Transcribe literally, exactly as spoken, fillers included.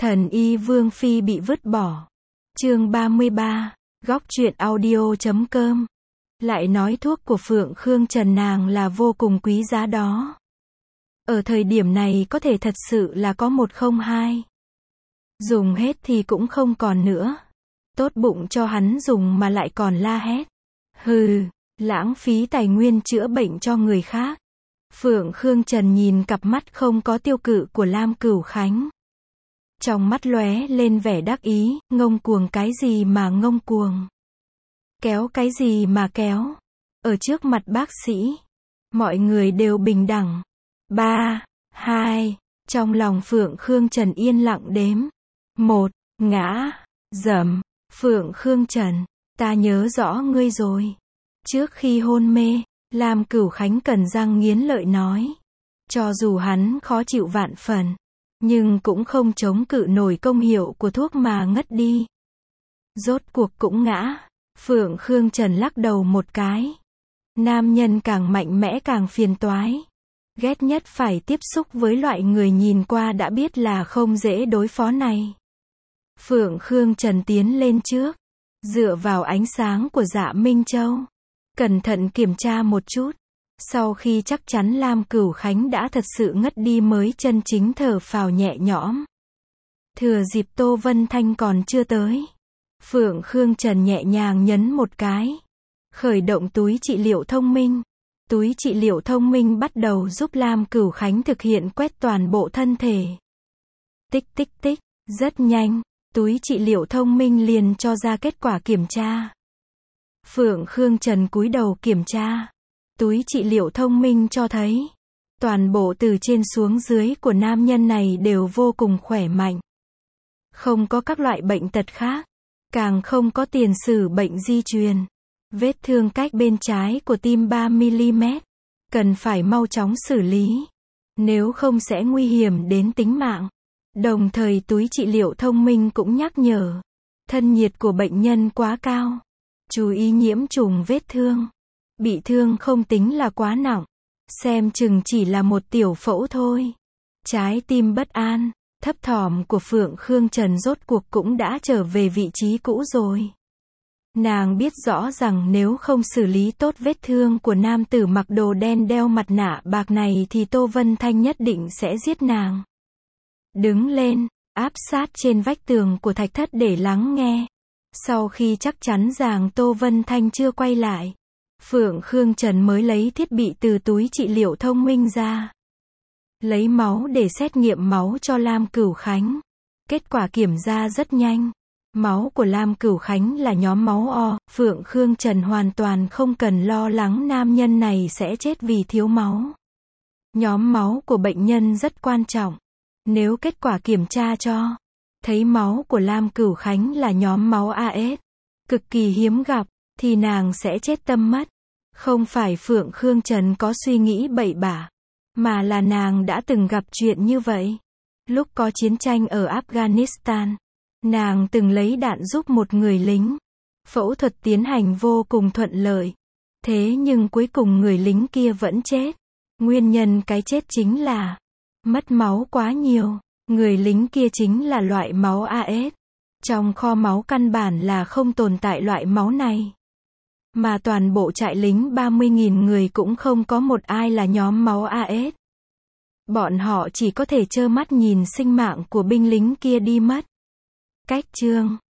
Thần y Vương Phi bị vứt bỏ. Chương ba mươi ba, góc truyện audio chấm com. Lại nói thuốc của Phượng Khương Trần nàng là vô cùng quý giá đó. Ở thời điểm này có thể thật sự là có một không hai. Dùng hết thì cũng không còn nữa. Tốt bụng cho hắn dùng mà lại còn la hét. Hừ, lãng phí tài nguyên chữa bệnh cho người khác. Phượng Khương Trần nhìn cặp mắt không có tiêu cự của Lam Cửu Khánh. Trong mắt lóe lên vẻ đắc ý, ngông cuồng cái gì mà ngông cuồng. Kéo cái gì mà kéo. Ở trước mặt bác sĩ, mọi người đều bình đẳng. Ba, hai, trong lòng Phượng Khương Trần yên lặng đếm. Một, ngã, dầm. Phượng Khương Trần, ta nhớ rõ ngươi rồi. Trước khi hôn mê, Lam Cửu Khánh cắn răng nghiến lợi nói. Cho dù hắn khó chịu vạn phần, nhưng cũng không chống cự nổi công hiệu của thuốc mà ngất đi. Rốt cuộc cũng ngã. Phượng Khương Trần lắc đầu một cái. Nam nhân càng mạnh mẽ càng phiền toái. Ghét nhất phải tiếp xúc với loại người nhìn qua đã biết là không dễ đối phó này. Phượng Khương Trần tiến lên trước, dựa vào ánh sáng của Dạ Minh Châu, cẩn thận kiểm tra một chút. Sau khi chắc chắn Lam Cửu Khánh đã thật sự ngất đi mới chân chính thở phào nhẹ nhõm. Thừa dịp Tô Vân Thanh còn chưa tới, Phượng Khương Trần nhẹ nhàng nhấn một cái, khởi động túi trị liệu thông minh. Túi trị liệu thông minh bắt đầu giúp Lam Cửu Khánh thực hiện quét toàn bộ thân thể. Tích tích tích, rất nhanh, túi trị liệu thông minh liền cho ra kết quả kiểm tra. Phượng Khương Trần cúi đầu kiểm tra. Túi trị liệu thông minh cho thấy, toàn bộ từ trên xuống dưới của nam nhân này đều vô cùng khỏe mạnh. Không có các loại bệnh tật khác, càng không có tiền sử bệnh di truyền. Vết thương cách bên trái của tim ba mi-li-mét, cần phải mau chóng xử lý, nếu không sẽ nguy hiểm đến tính mạng. Đồng thời túi trị liệu thông minh cũng nhắc nhở, thân nhiệt của bệnh nhân quá cao, chú ý nhiễm trùng vết thương. Bị thương không tính là quá nặng, xem chừng chỉ là một tiểu phẫu thôi. Trái tim bất an, thấp thỏm của Phượng Khương Trần rốt cuộc cũng đã trở về vị trí cũ rồi. Nàng biết rõ rằng nếu không xử lý tốt vết thương của nam tử mặc đồ đen đeo mặt nạ bạc này thì Tô Vân Thanh nhất định sẽ giết nàng. Đứng lên, áp sát trên vách tường của thạch thất để lắng nghe. Sau khi chắc chắn rằng Tô Vân Thanh chưa quay lại, Phượng Khương Trần mới lấy thiết bị từ túi trị liệu thông minh ra. Lấy máu để xét nghiệm máu cho Lam Cửu Khánh. Kết quả kiểm ra rất nhanh. Máu của Lam Cửu Khánh là nhóm máu O. Phượng Khương Trần hoàn toàn không cần lo lắng nam nhân này sẽ chết vì thiếu máu. Nhóm máu của bệnh nhân rất quan trọng. Nếu kết quả kiểm tra cho thấy máu của Lam Cửu Khánh là nhóm máu A S, cực kỳ hiếm gặp, thì nàng sẽ chết tâm mất. Không phải Phượng Khương Trần có suy nghĩ bậy bạ, mà là nàng đã từng gặp chuyện như vậy. Lúc có chiến tranh ở Afghanistan, nàng từng lấy đạn giúp một người lính. Phẫu thuật tiến hành vô cùng thuận lợi. Thế nhưng cuối cùng người lính kia vẫn chết. Nguyên nhân cái chết chính là mất máu quá nhiều. Người lính kia chính là loại máu A S. Trong kho máu căn bản là không tồn tại loại máu này. Mà toàn bộ trại lính ba mươi nghìn người cũng không có một ai là nhóm máu A S. Bọn họ chỉ có thể trơ mắt nhìn sinh mạng của binh lính kia đi mất. Cách chương